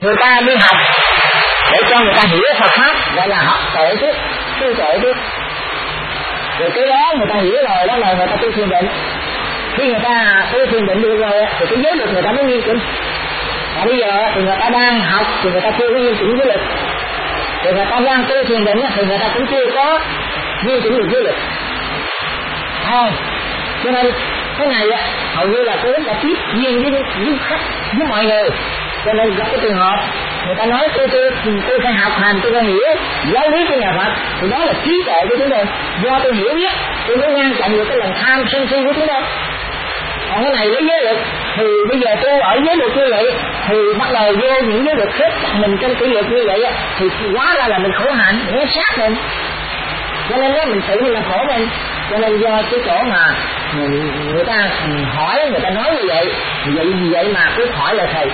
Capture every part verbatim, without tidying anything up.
người ta đi học để cho người ta hiểu Phật pháp, gọi là học tuệ trước, tu tuệ trước. Rồi cái đó người ta hiểu rồi, đó là người ta tu thiền định. Khi người ta tu thiền định được rồi thì cái giới lực người ta mới nghiêm chỉnh. Và bây giờ thì người ta đang học thì người ta chưa có nghiêm chỉnh giới lực, thì người ta đang tu thiền định thì người ta cũng chưa có nghiêm chỉnh được giới lực. Thôi, cho nên cái này hầu như là tôi đã tiếp duyên với với khách với mọi người. Cho nên gặp cái trường hợp người ta nói tôi tôi tôi phải học hành, tôi phải hiểu giáo lý của nhà Phật, thì đó là trí tuệ của chúng tôi. Do tôi hiểu biết tôi mới ngăn chặn được cái lòng tham sân si của chúng tôi. Còn cái này lấy giới luật thì bây giờ tôi ở giới luật như vậy thì bắt đầu vô những giới luật khác mình trong kỷ luật như vậy thì quá ra là mình khổ hạnh, nó sát mình. Cho nên đó mình tự mình làm khổ mình. Cho nên do cái chỗ mà người ta hỏi, người ta nói như vậy, vậy vì vậy mà cứ hỏi là thầy,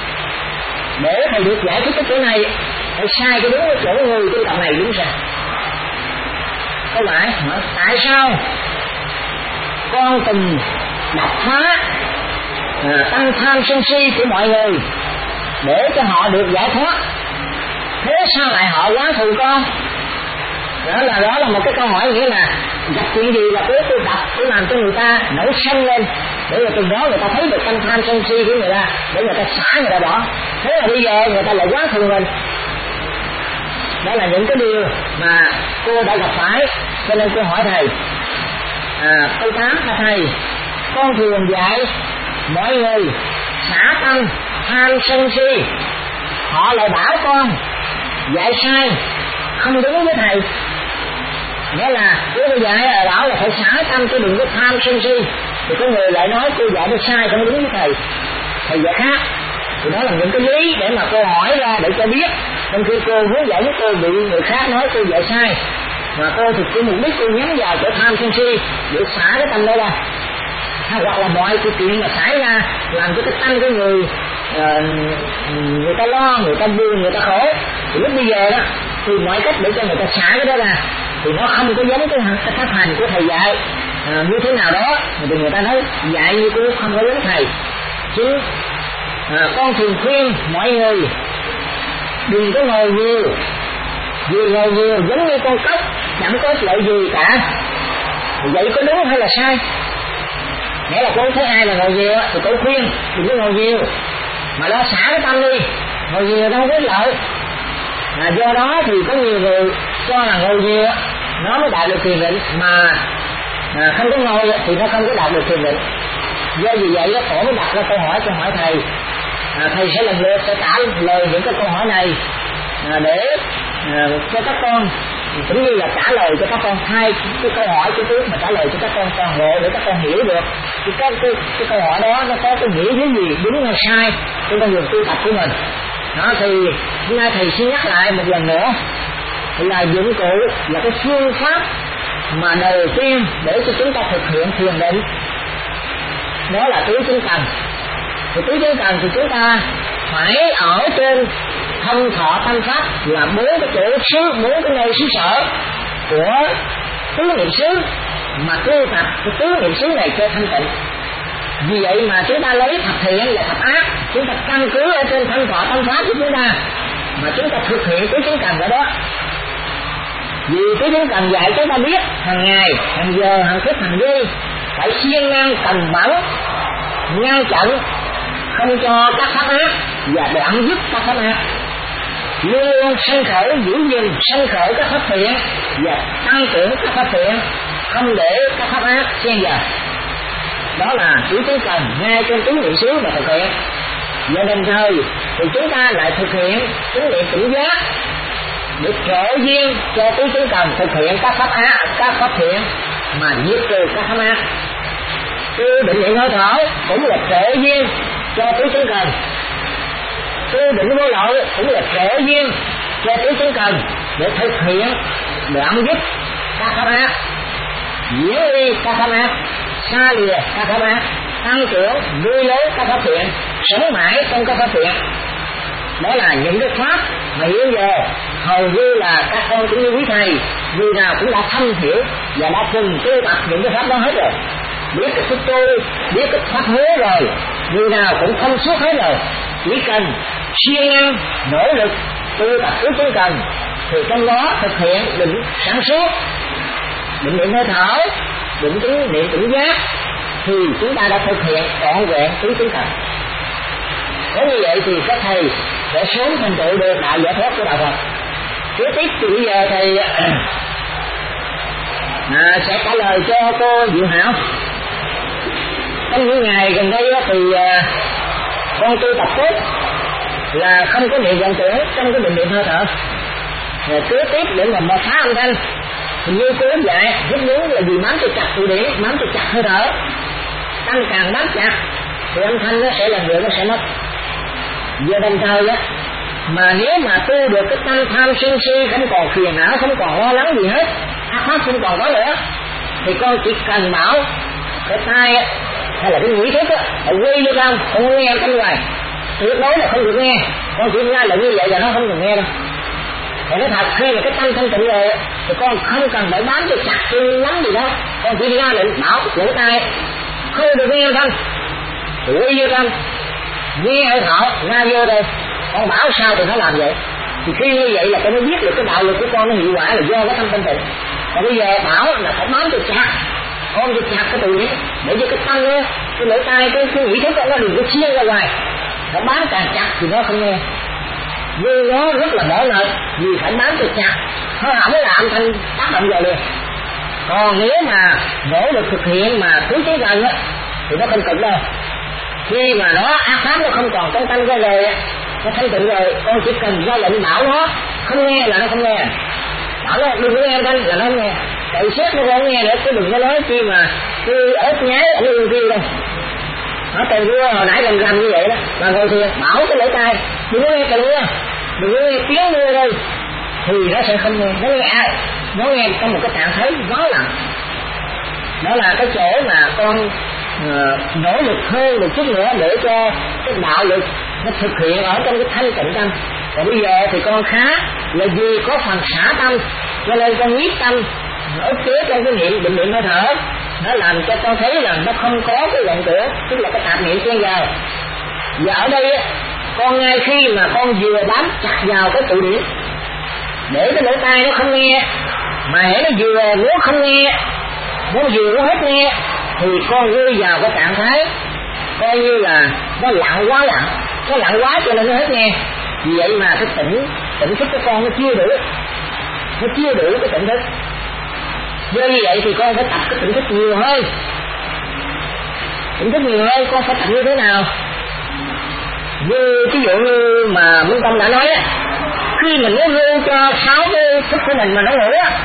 để thầy được giải thích cái chỗ này, thầy sai cái đúng cái chỗ người tu tập này đúng sao? Có phải hỏi tại sao con từng đập phá à, tăng tham sân si của mọi người để cho họ được giải thoát, thế sao lại họ quá thù con? Đó là đó là một cái câu hỏi, nghĩa là gặp chuyện gì là cứ tôi đập, tôi làm cho người ta nổi sân lên, để rồi từ đó người ta thấy được tăng tham sân si của người ta, để người ta xả, người ta bỏ. Thế là bây giờ người ta lại quá thù mình. Đó là những cái điều mà cô đã gặp phải. Cho nên cô hỏi thầy, à, câu tám là thầy, con thường dạy mọi người xả tâm tham sân si, họ lại bảo con dạy sai, không đúng với thầy. Nghĩa là cô dạy là bảo là phải xả tâm chứ đừng có tham sân si, thì có người lại nói cô dạy nó sai, không đúng với thầy, thầy dạy khác. Thì đó là những cái lý để mà cô hỏi ra để cho biết. Trong khi cô hướng dẫn cô bị người khác nói cô dạy sai, mà cô thì cái mục đích cô nhắm vào chỗ tham sân si để xả cái tâm đó ra, hoặc là mọi sự kiện mà xảy ra làm cho cái tâm của người uh, người ta lo, người ta buồn, người ta khổ, thì lúc bây giờ đó thì mọi cách để cho người ta xả cái đó ra, thì nó không có giống cái cái pháp hành của thầy dạy à, như thế nào đó, thì người ta nói dạy như cô không có giống thầy. Chứ à, con thường khuyên mọi người đừng có ngồi nhiều, vì ngồi nhiều giống như con cóc chẳng có lợi gì cả. Vậy có đúng hay là sai? Nghĩa là cô thấy ai là ngồi nhiều thì cô khuyên đừng có ngồi nhiều, mà lo xả cái tâm đi, ngồi nhiều đâu có lợi. À, do đó thì có nhiều người cho là ngồi nhiều nó mới đạt được thiền định, mà à, không có ngồi thì nó không có đạt được thiền định. Do vì vậy đó tổ mới đặt ra câu hỏi cho hỏi thầy. À, thầy sẽ lần lượt sẽ trả lời những cái câu hỏi này à, để à, cho các con cũng như là trả lời cho các con hai cái câu hỏi của trước mà trả lời cho các con toàn bộ để các con hiểu được cái, cái, cái, cái câu hỏi đó nó có cái nghĩa cái gì, đúng hay sai trong con đường tu tập của mình. Đó thì hôm nay thầy xin nhắc lại một lần nữa là dụng cụ là cái phương pháp mà đầu tiên để cho chúng ta thực hiện thiền định, đó là tứ chúng cần. Thì tứ chúng cần thì chúng ta phải ở trên thân thọ tâm pháp là bốn cái chỗ xứ, bốn cái nơi xứ sở của tứ niệm xứ mà tu tập cái tứ niệm xứ này cho thanh tịnh. Vì vậy mà chúng ta lấy thập thiện là thập ác, chúng ta căn cứ ở trên thân thọ tâm pháp của chúng ta mà chúng ta thực hiện tứ chúng cần ở đó. Vì tứ chúng cần dạy chúng ta biết hàng ngày, hàng giờ, hàng phút, hàng giây phải siêng năng cần mẫn ngăn chặn không cho các pháp ác và đoạn dứt các pháp ác, luôn luôn sanh khởi giữ gìn sanh khởi các pháp thiện và tăng trưởng các pháp thiện, không để các pháp ác xen vào. Đó là tứ chúng cần ngay trên tứ niệm xứ mà thực hiện. Và đồng thời thì chúng ta lại thực hiện tứ niệm tỉnh giác để trợ duyên cho tứ chúng cần thực hiện các pháp ác, các pháp thiện mà diệt trừ các pháp ác. Tu định niệm hơi thở cũng là trợ duyên cho tứ chúng cần. Tu định vô lậu cũng là trợ duyên cho tứ chúng cần để thực hiện đoạn dứt các pháp ác, diễn đi các pháp ác, xa lìa các pháp ác, tăng trưởng nuôi lớn các pháp thiện, sống mãi trong các pháp thiện. Đó là những cái pháp mà hiện giờ hầu như là các con cũng như quý thầy người nào cũng đã thâm hiểu và đã từng tu tập những cái pháp đó hết rồi, biết cái thức tu, biết cái pháp hứa rồi, người nào cũng thông suốt hết rồi. chỉ cần siêng năng nỗ lực tu tập tứ chúng cần thì trong đó thực hiện định sáng suốt, định niệm hơi thở, định tứ niệm tỉnh giác thì chúng ta đã thực hiện trọn vẹn tứ chúng cần. Nếu như vậy thì các thầy sẽ sớm thành tựu được đại giải thoát của đạo Phật. Kế tiếp thì bây giờ thầy à, sẽ trả lời cho cô Diệu Hảo. Trong những ngày gần đây thì à, con tu tập tốt là không có niệm vọng tưởng trong cái định niệm hơi thở. Rồi kế tiếp để mà mà phá âm thanh thì như cô dạy rất muốn là vì bám cho chặt tụ điển, bám cho chặt hơi thở, tăng càng bám chặt thì âm thanh nó sẽ lần nữa nó sẽ mất. Giờ đồng thời á, mà nếu mà tu được cái tâm tham sân si không còn phiền não, không còn lo lắng gì hết, ác pháp không còn có nữa, thì con chỉ cần bảo cái tai á, hay là cái nghĩ thức á, là quy vô tâm, không nghe trong ngoài, tuyệt đối là không được nghe. Con chỉ ra là như vậy và nó không được nghe đâu. Thì nói thật, khi mà cái tâm thanh tịnh rồi thì con không cần phải bám cho chặt chân lắm gì đâu, con chỉ ra lệnh bảo lỗ tai không được nghe âm thanh, quy vô tâm, nghe hơi thở ra vô đây, con bảo sao thì nó làm vậy. Thì khi như vậy là con mới biết được cái đạo lực của con nó hiệu quả là do cái tâm thanh tịnh. Còn bây giờ bảo là phải bám cho chặt, con cho chặt cái tự nhiên để cho cái tâm đó, cái lỗ tai, cái cái nghĩ thức đó, nó đừng có chia ra ngoài, nó bám càng chặt thì nó không nghe. Nhưng nó rất là mỏi mệt vì phải bám cho chặt, nó không có làm thanh tác động vào liền. Còn nếu mà nỗ lực thực hiện mà cứ cái gần á thì nó không cực đâu. Khi mà nó ác pháp nó không còn trong tâm ra rồi, nó thanh tịnh rồi, con chỉ cần ra lệnh bảo nó không nghe là nó không nghe, bảo nó đừng có nghe âm thanh là nó không nghe, cậy xét nó không nghe nữa, chứ đừng có nói chi mà cứ ớt nhái ở nơi kia đâu. Nó từ mưa hồi nãy làm rầm như vậy đó, mà ngồi thiền bảo cái lỗ tai đừng có nghe từ mưa, đừng có nghe tiếng mưa thôi, thì nó sẽ không nghe, nó nghe ai, nó nghe trong một cái trạng thái gió lặng. Đó là cái chỗ mà con Uh, nỗ lực hơn một chút nữa để cho cái đạo lực nó thực hiện ở trong cái thanh tịnh tâm. Còn bây giờ thì con khá là vì có phần xả tâm cho nên con nhiếp tâm ức chế trong cái niệm định niệm hơi thở, nó làm cho con thấy là nó không có cái vọng tưởng, tức là cái tạp niệm xen vào. Và ở đây á, con ngay khi mà con vừa bám chặt vào cái tụ điển để cái lỗ tai nó không nghe, mà hễ nó vừa muốn không nghe, muốn vừa muốn hết nghe, thì con rơi vào cái trạng thái coi như là nó lặng quá lặng, nó lặng quá cho nên nó hết nghe. Vì vậy mà cái tỉnh tỉnh thức của con nó chưa đủ, nó chưa đủ cái tỉnh thức. Do như vậy thì con phải tập cái tỉnh thức nhiều hơn. Tỉnh thức nhiều hơn con phải tập như thế nào? Như ví dụ như mà Minh Công đã nói á, khi mình nó rơi cho sáu cái thức của mình mà nó ngủ á,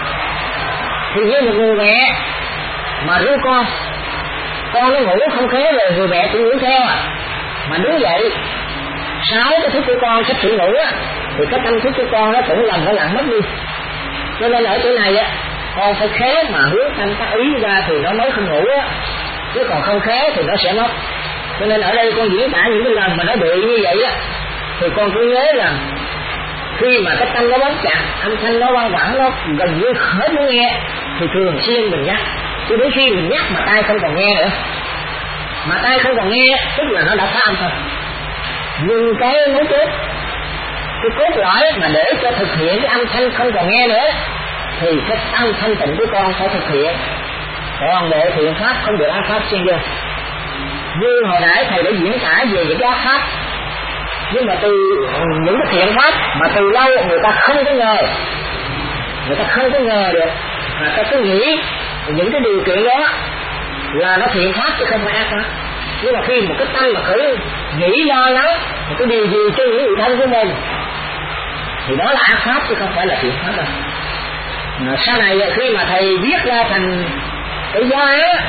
thì như một người mẹ mà ru con, con nó ngủ không khé rồi người mẹ cũng ngủ theo à, mà đứng dậy sáu cái thức của con sắp sửa ngủ á, thì cái tâm thức của con nó cũng lầm nó lặng mất đi. Cho nên ở chỗ này á, con phải khé mà hướng tâm tác ý ra thì nó mới không ngủ á, chứ còn không khé thì nó sẽ mất. Cho nên ở đây con diễn tả những cái lần mà nó bị như vậy á, thì con cứ nhớ là khi mà cái tâm nó bám chặt, âm thanh nó vang vẳng, nó gần như hết muốn nghe, thì thường xuyên mình nhắc. Chứ đến khi mình nhắc mà tai không còn nghe nữa, mà tai không còn nghe tức là nó đã phá âm thôi. Nhưng cái mấu chốt, cái cốt lõi mà để cho thực hiện cái âm thanh không còn nghe nữa thì cái tâm thanh tịnh của con phải thực hiện. Còn bộ thiện pháp không được ác pháp xen vô. Như hồi nãy thầy đã diễn tả về những cái ác pháp, nhưng mà từ những cái thiện pháp mà từ lâu người ta không có ngờ, người ta không có ngờ được, mà ta cứ nghĩ những cái điều kiện đó là nó thiện pháp chứ không phải ác pháp. Nhưng mà khi một cái tâm mà khởi nghĩ lo lắng một cái điều gì cho những người thân của mình thì đó là ác pháp chứ không phải là thiện pháp đâu. À, sau này khi mà thầy viết ra thành cái giá á,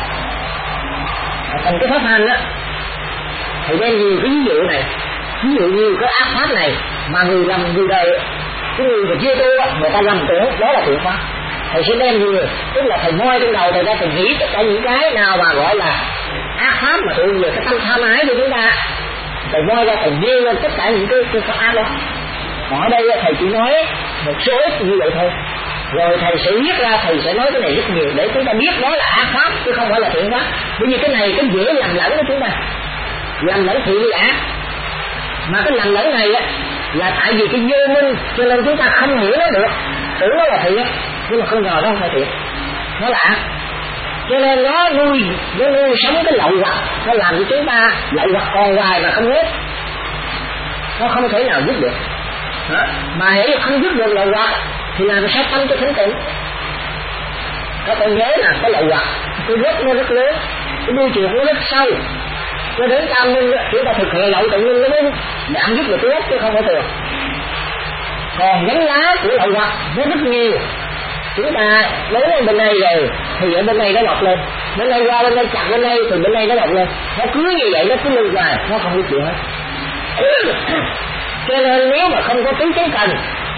thành cái pháp hành á, thầy đem nhiều cái ví dụ này, ví dụ như cái ác pháp này mà người làm người đời, cái người mà chưa tu á, người ta lầm tưởng đó là thiện pháp. Thầy sẽ đem nhiều, tức là thầy moi trong đầu thầy ra, thầy nghĩ tất cả những cái nào mà gọi là ác pháp mà tụ về cái tâm tham ái của chúng ta, thầy moi ra, thầy nêu lên tất cả những cái cái pháp ác đó. Còn ở đây thầy chỉ nói một số ít như vậy thôi, rồi thầy sẽ viết ra, thầy sẽ nói cái này rất nhiều để chúng ta biết đó là ác pháp chứ không phải là thiện pháp. Bởi vì cái này cái dễ lầm lẫn của chúng ta, lầm lẫn thiện với ác. Mà cái lầm lẫn này á là tại vì cái vô minh, cho nên chúng ta không hiểu nó được, tưởng nó là thiện nhưng mà không ngờ nó không phải thiện, nó lạ. Cho nên nó nuôi nó nuôi sống cái lậu hoặc, nó làm cho chúng ta lậu hoặc còn hoài mà không hết, nó không thể nào dứt được. Đó. Mà hễ không dứt được lậu hoặc thì làm sao tâm cho thanh tịnh. Các con nhớ là cái lậu hoặc cái gốc nó rất lớn, cái đuôi chuột nó rất sâu, cho đến tam minh chúng ta thực hiện lậu tự nhiên nó mới giảm dứt được cái gốc chứ không phải thường. Còn nhánh lá của lậu hoặc nó rất nhiều, chúng ta lấy lên bên này rồi thì ở bên này nó mọc lên, bên này qua bên đây chặt bên đây thì bên đây nó mọc lên, nó cứ như vậy nó cứ lưu hoài, nó không có chuyện hết. Cho nên nếu mà không có tứ chánh cần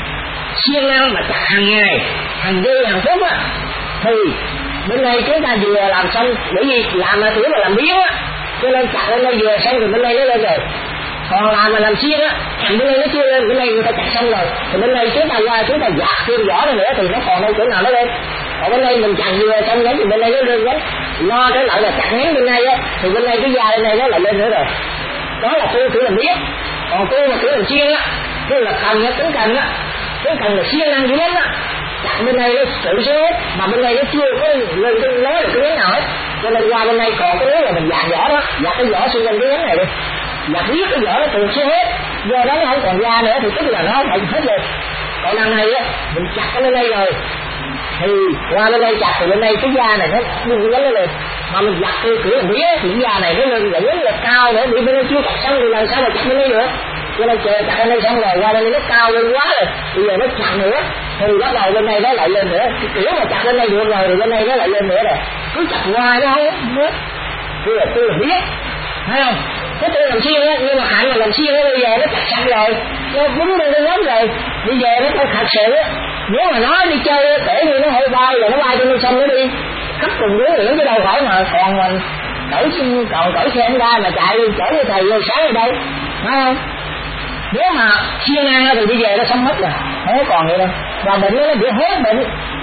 siêng năng mà chặt hàng ngày, hàng giây hàng phút á, thì bên này chúng ta vừa làm xong, bởi vì làm là kiểu mà làm biến á, cho nên chặt bên đây vừa xong thì bên đây nó lên rồi. Còn làm mà làm xiên á, thằng bên đây nó chưa lên, bên đây người ta chặt xong rồi, thì bên đây chúng ta qua chúng ta dạt thêm vỏ nữa thì nó còn đâu chỗ nào nó lên. Còn bên đây mình chặt vừa xong nhánh thì bên đây nó lên nhánh, lo cái lại là chặt nhánh bên đây á, thì bên đây cái da bên đây nó lại lên nữa rồi. Đó là tôi kiểu làm biết. Còn tôi mà kiểu làm xiên á, tức là cần á, tính cần á, tính cần là xiên năng dữ lắm á. Chặt bên đây nó tự số hết, mà bên đây nó chưa có lên cái lối được cái nhánh nào hết. Cho nên qua bên đây còn cái lối là mình dạt vỏ đó, dạt cái vỏ xung quanh cái nhánh này đi. Và biết cái vỏ nó tự số hết, do đó nó không còn da nữa thì tức là nó phải hết rồi. Còn đằng này á, mình chặt cái bên đây rồi thì qua bên đây chặt thì bên đây cái da này nó bung cái lên, mà mình giặt theo kiểu làm mía thì cái da này nó lên là rất là cao nữa, bị bên đây chưa chặt xong thì làm sao mà chặt bên đây nữa. Cho nên chờ chặt bên đây xong rồi qua bên đây nó cao lên quá rồi, bây giờ nó chặt nữa thì bắt đầu bên đây nó lại lên nữa. Cái kiểu mà chặt bên đây được rồi thì bên đây nó lại lên nữa rồi, cứ chặt hoài nó không nữa. Tôi là tôi là biết, thấy không? Cái tôi làm xiên á, nhưng mà hạnh là làm xiên á, bây giờ nó chặt sạch rồi, nó búng lên nó lớn rồi, bây giờ nó không thật sự á. Nếu mà nó đi chơi á, kể như nó hơi bay rồi nó bay cho nó xong nó đi khắp cùng dưới biển chứ đâu khỏi mà còn mình cởi còn cởi xe ra mà chạy chở như thầy vô sáng ở đây, phải không? Nếu mà xiên ăn thì bây giờ nó xong hết rồi, không còn vậy đâu. Và bệnh nó bị hết bệnh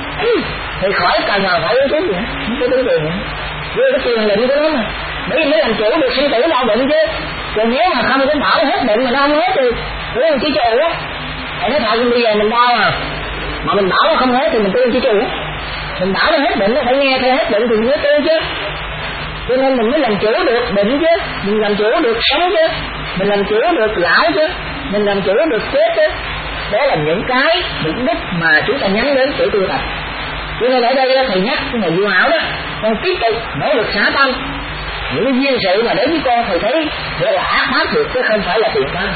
thì khỏi cần nào phải uống thuốc gì hết, không có túi tiền nữa, đưa cái tiền lệnh của nó mà. Bởi vì mới làm chủ được sư tử đau bệnh chứ. Còn nếu mà không có bảo hết bệnh mà nó không hết thì đúng không chứ chịu á. Thầy nói thật bây giờ mình đau à, mà mình bảo nó không hết thì mình tương chứ chịu á. Mình bảo nó hết bệnh nó phải nghe theo hết bệnh thì mới tương chứ. Cho nên mình mới làm chủ được bệnh chứ, mình làm chủ được sống chứ, mình làm chủ được lão chứ, mình làm chủ được chết chứ. Đó là những cái mục đích mà chúng ta nhắm đến để tu tập. Cho nên ở đây thầy nhắc cái người du ảo đó, con tiếp tục nỗ lực xả tâm. Những cái duyên sự mà đến với con thầy thấy để là ác pháp được chứ không phải là tiền pháp.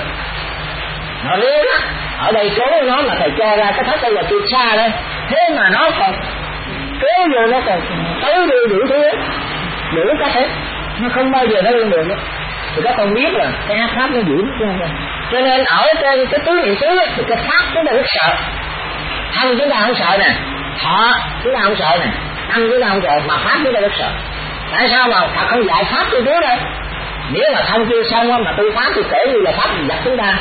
Nó nếu đó, ở đây số nó mà thầy cho ra cái thất đây là tuyệt xa đây, thế mà nó còn kéo vô nó còn tới đi đủ thứ hết, đủ cách hết, nó không bao giờ nó lên đường nữa. Thì các con biết là cái ác pháp nó diễn chứ không. Cho nên ở trên cái tứ niệm xứ thì cái pháp chúng ta rất sợ, thân chúng ta không sợ nè, thọ chúng ta không sợ nè, tâm chúng ta không sợ, mà pháp chúng ta rất sợ. Tại sao mà Phật không dạy pháp cho đứa đây? Nếu mà thân chưa xong mà tu pháp thì kể như là pháp dạy chúng ta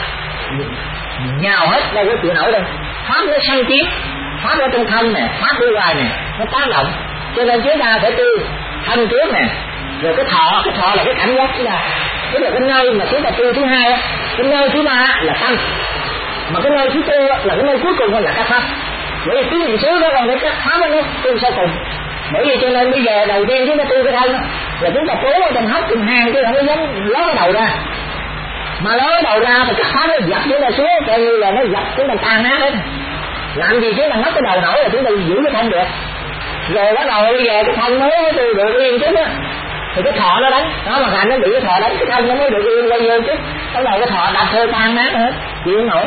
nhào hết, đâu có chịu nổi đâu. Pháp nó sanh chiến, pháp ở trong thân nè, pháp ở ngoài nè, nó tác động. Cho nên chúng ta phải tu thân trước nè, rồi cái thọ, cái thọ là cái cảm giác chúng ta, tức là cái nơi mà chúng ta tu thứ hai á, cái nơi thứ ba là tâm, mà cái nơi thứ tư là cái nơi cuối cùng là các pháp. Bởi vì tứ niệm xứ đó còn cái các pháp nó tu sau cùng. Bởi vì cho nên bây giờ đầu tiên chúng ta tu cái thân là chúng ta cố ở trong hốc trong hang chứ không có dám ló cái đầu ra. Mà ló cái đầu ra thì các pháp nó dập chúng ta xuống, coi như là nó dập chúng ta tan nát hết. Làm gì chúng ta mất cái đầu nổi là chúng ta giữ cái thân được. Rồi bắt đầu bây giờ cái thân mới tu được yên chút á, thì cái thọ nó đánh, đó mà hành nó bị cái thọ đánh, cái thân nó mới được yên bao nhiêu chứ. Bắt đầu cái thọ đập thôi tan nát hết, chịu không nổi.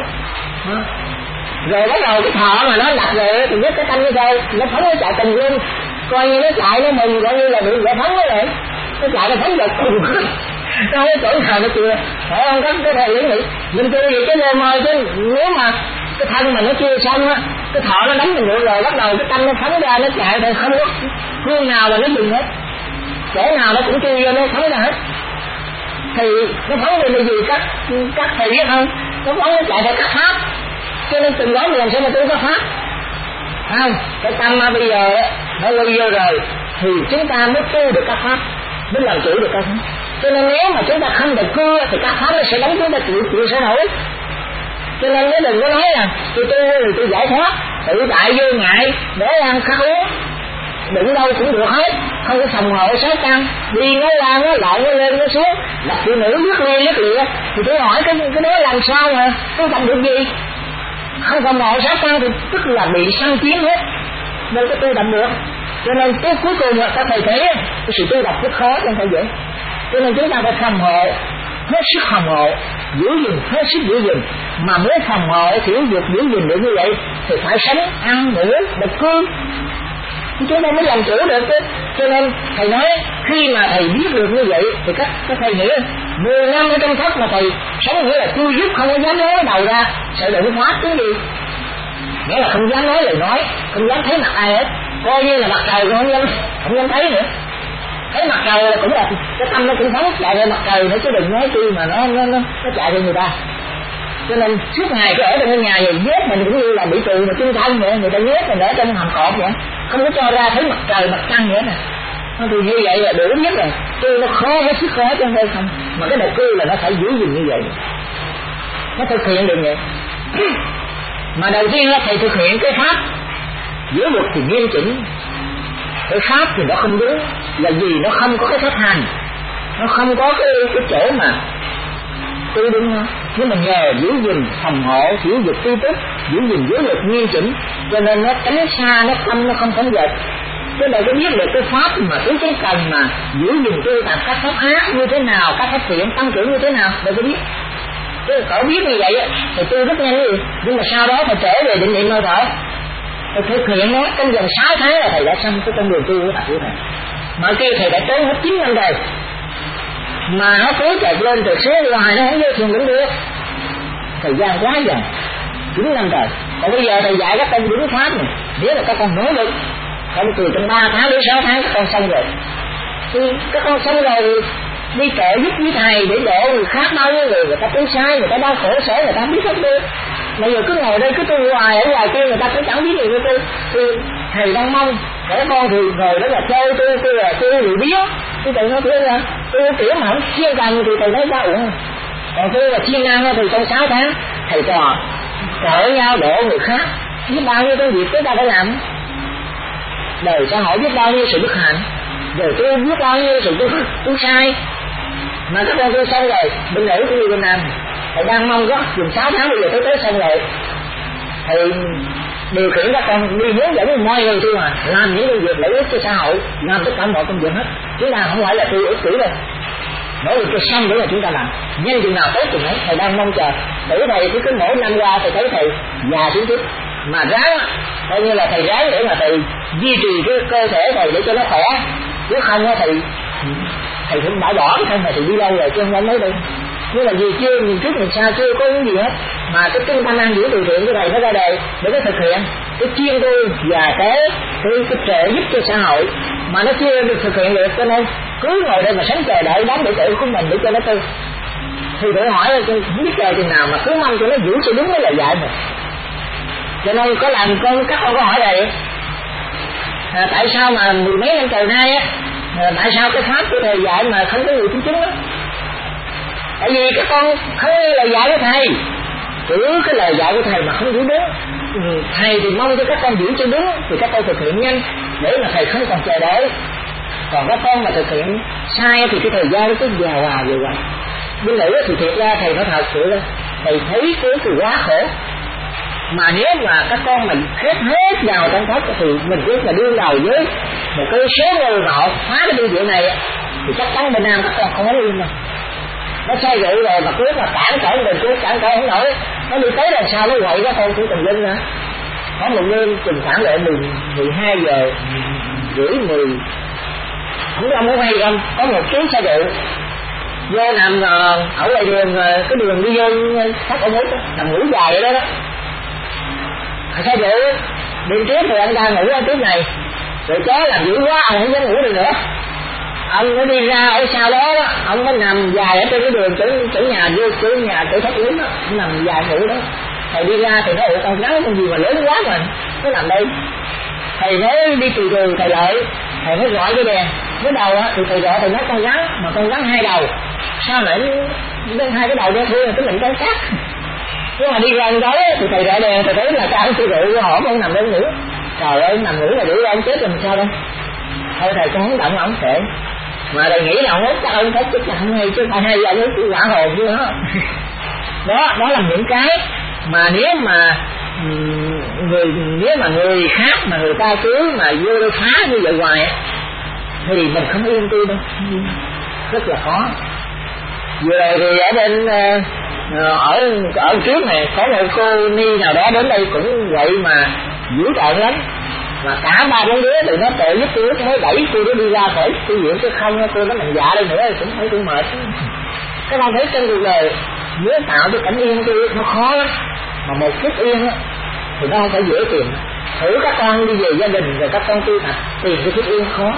Rồi bắt đầu cái thọ mà nó đập rồi thì biết cái tâm nó thôi, nó phóng nó chạy tình luôn. Coi như nó chạy nó mừng, coi như là bị giải phóng đó rồi, nó chạy nó phóng giật cùng nó không có chỗ nào nó chưa, phải không? Có cái thời lý nghĩ mình chơi gì cái lơ mơ chứ. Nếu mà cái thân mà nó chưa xong á, cái thọ nó đánh mình được rồi, bắt đầu cái tâm nó phóng ra nó chạy thì không có phương nào mà nó dừng hết, chỗ nào nó cũng chui ra nó phóng ra hết. Thì nó phóng lên là gì? Các các thầy biết không, nó phóng nó chạy theo các pháp. Cho nên từng đó mình làm sao mà tu có pháp, không? Cái tâm mà bây giờ nó quay vô rồi thì chúng ta mới tu được các pháp, mới làm chủ được các pháp. Cho nên nếu mà chúng ta không được cưa thì các pháp nó sẽ đánh chúng ta chịu chịu sẽ nổi. Cho nên nếu đừng có nói là tôi tu rồi tôi giải thoát, tự tại vô ngại để ăn khắc uống, đừng đâu cũng được hết, không có phòng hộ sáu căn, đi nói la nói lại nói lên nói xuống, là phụ nữ biết lia biết lịa, thì tôi hỏi cái cái đó làm sao mà tôi làm được gì? Không phòng hộ sáu căn thì tức là bị săn chiếm hết, đâu có tu đậm được. Cho nên cái cuối cùng là ta thầy thấy cái sự tu đậm rất khó, không phải dễ. Cho nên chúng ta phải phòng hộ, hết sức phòng hộ, giữ gìn, hết sức giữ gìn. Mà mới phòng hộ thì dục giữ gìn được như vậy thì phải sống, ăn, ngủ, độc cư, chúng ta mới làm chủ được chứ. Cho nên thầy nói khi mà thầy biết được như vậy thì các, các thầy nghĩ mười năm ở trong thất mà thầy sống nghĩa là cư dứt, không có dám nói đầu ra, sợ đụng pháp cái gì, nghĩa là không dám nói lời nói, không dám thấy mặt ai hết, coi như là mặt trời cũng không dám, không dám thấy nữa. Thấy mặt trời cũng là cái tâm nó cũng phóng chạy ra mặt trời nữa, chứ đừng nói chi mà nó nó nó, nó chạy theo người ta. Cho nên suốt ngày cứ ở trong cái nhà này nhốt mình cũng như là bị tù mà chung thân vậy, người ta nhốt mình ở trong hầm cọp vậy, không có cho ra thấy mặt trời mặt trăng nữa nè. Thì như vậy là đủ nhất rồi, tu nó khó hết sức khó chứ không phải không. Mà cái đầu cư là nó phải giữ gìn như vậy, nó thực hiện được vậy. Mà đầu tiên là thầy thực hiện cái pháp giữa luật thì nghiêm chỉnh, cái pháp thì nó không đúng, là vì nó không có cái pháp hành, nó không có cái cái chỗ mà tu đúng không? Nhưng mà nhờ giữ gìn phòng hộ, giữ gìn tư tức, giữ gìn giới luật nghiêm chỉnh, cho nên nó tránh xa, nó không nó không phóng dật. Chứ đâu có biết được cái pháp mà tứ cái cần mà giữ gìn tu tập các pháp ác như thế nào, các pháp thiện tăng trưởng như thế nào, đâu có biết. Chứ cậu biết như vậy thì tu rất nhanh gì, nhưng mà sau đó phải trở về định niệm hơi thở. Thầy thực hiện nó trong vòng sáu tháng là thầy đã xong cái con đường tu của thầy của thầy. Mà kia thầy đã tốn hết chín năm rồi, mà nó cứ chạy lên từ số hoài nó không vô thường cũng được, thời gian quá dài, chín năm rồi. Còn bây giờ thầy dạy các con đúng pháp này, nếu là các con nỗ lực, không từ trong ba tháng đến sáu tháng các con xong rồi, thì các con xong rồi đi trợ giúp với thầy để độ người khác, bao nhiêu người người ta tu sai, người ta đau khổ sở, người ta biết hết được. Mà giờ cứ ngồi đây cứ tu hoài ở ngoài kia người ta cũng chẳng biết gì nữa. Tôi thì thầy đang mong để con thì ngồi đó là chơi tôi tôi là tôi thì biết tôi tự nói tôi là tôi kiểu mà không siêng cần thì thầy nói sao uổng. Còn tôi là siêng năng thì trong sáu tháng thầy trò trợ nhau độ người khác, biết bao nhiêu công việc chúng ta phải làm. Đời xã hội biết bao nhiêu sự bất hạnh, rồi tôi biết bao nhiêu sự tôi tôi sai, mà các con tôi xong rồi bên nữ cũng như bên nam. Thầy đang mong có dùng sáu tháng bây giờ tới tới xong rồi thầy điều khiển các con đi hướng dẫn mọi người tôi mà làm những công việc lợi ích cho xã hội, làm tất cả mọi công việc hết. Chúng ta không phải là tôi ích kỷ đâu, nỗ lực cho xong để mà chúng ta làm nhanh chừng nào tốt chừng ấy. Thầy đang mong chờ để thầy cứ cứ mỗi năm qua thầy thấy thầy già xuống chút mà ráng, coi như là thầy ráng để mà thầy duy trì cái cơ thể thầy để cho nó khỏe, chứ không á thầy thầy cũng bỏ bỏ cái thân này thì đi lâu rồi chứ không có mấy đâu. Nhưng mà vì chưa nhìn trước nhìn sau chưa có những gì hết, mà cái trung tâm ăn giữ từ thiện của thầy nó ra đời để nó thực hiện cái chuyên tu và cái cái, cái trợ giúp cho xã hội mà nó chưa được thực hiện được, cho nên cứ ngồi đây mà sống chờ đợi đám đệ tử của mình để cho nó tu. Thì tự hỏi không biết chờ chừng nào mà cứ mong cho nó giữ cho đúng cái lời dạy mình. Cho nên có làm con các con có hỏi là à, tại sao mà mười mấy năm trời nay á, à, tại sao cái pháp của thầy dạy mà không có người chứng chứng đó? Tại vì các con không nghe lời dạy của thầy, cứ cái lời dạy của thầy mà không giữ đúng. Thầy thì mong cho các con giữ cho đúng thì các con thực hiện nhanh để mà thầy không còn chờ đợi. Còn các con mà thực hiện sai thì cái thời gian nó cứ già hòa vậy vậy. Bên nữ thì thiệt ra thầy nói thật sự là thầy thấy cái sự quá khổ. Mà nếu mà các con mình hết hết vào trong thất thì mình biết là đương đầu với một cái số người họ phá cái biên diện này thì chắc chắn bên Nam các con không có yên đâu. Nó say rượu rồi mà cứ mà cản trở mình, cứ cản trở không nổi, nó đi tới làm sao nó quậy các con cũng tùm lum nữa. Có một đêm chừng khoảng độ mười hai giờ rưỡi mười, không biết ông có hay không, có một chuyến xe rượu vô nằm ở ngoài đường, cái đường đi vô sát ông út nằm ngủ dài vậy đó đó. Xe rượu đêm trước thì anh ta ngủ ở trước này, rồi chó làm dữ quá ông không dám ngủ được nữa. Ông mới đi ra ở sau đó, đó ông mới nằm dài ở trên cái đường chỗ, chỗ nhà vô chỗ nhà chỗ thất yến đó, ông nằm dài ngủ đó. Thầy đi ra thì nói ủa con gắn con gì mà lớn quá mà nó nằm đây. Thầy mới đi từ từ thầy lợi, thầy mới gọi cái đèn Cái đầu á thì thầy gọi thầy nói con rắn, mà con rắn hai đầu, sao lại lên hai cái đầu đen thui là cái mình con cát. Nhưng mà đi gần tới thì thầy gọi đèn, thầy thấy là cái ông sư rượu hỏi ông nằm đây nữa. Trời ơi, nằm ngủ là đủ ông chết rồi sao đây. Thôi thầy cũng không động ông kệ. Mà thầy nghĩ là ông út chắc ông thấy chút là không hay, chứ phải hay là ông út quả hồn chứ đó. Đó, đó là những cái mà nếu mà người nếu mà người khác mà người ta cứ mà vô đây phá như vậy hoài thì mình không yên tư đâu, rất là khó. Vừa thì ở bên ở ở trước này có một cô ni nào đó đến đây cũng vậy mà dữ tợn lắm, mà cả ba bốn đứa tụi nó tội giúp tôi mới đẩy tôi nó đi ra khỏi tu viện, chứ không tôi nó mạnh dạ đây nữa cũng thấy tôi mệt. Các bạn thấy trên cuộc đời nếu tạo cho cảnh yên tôi nó khó lắm, mà một phút yên á thì nó không phải dễ tìm. Thử các con đi về gia đình rồi các con tu tập tìm cái phút yên khó.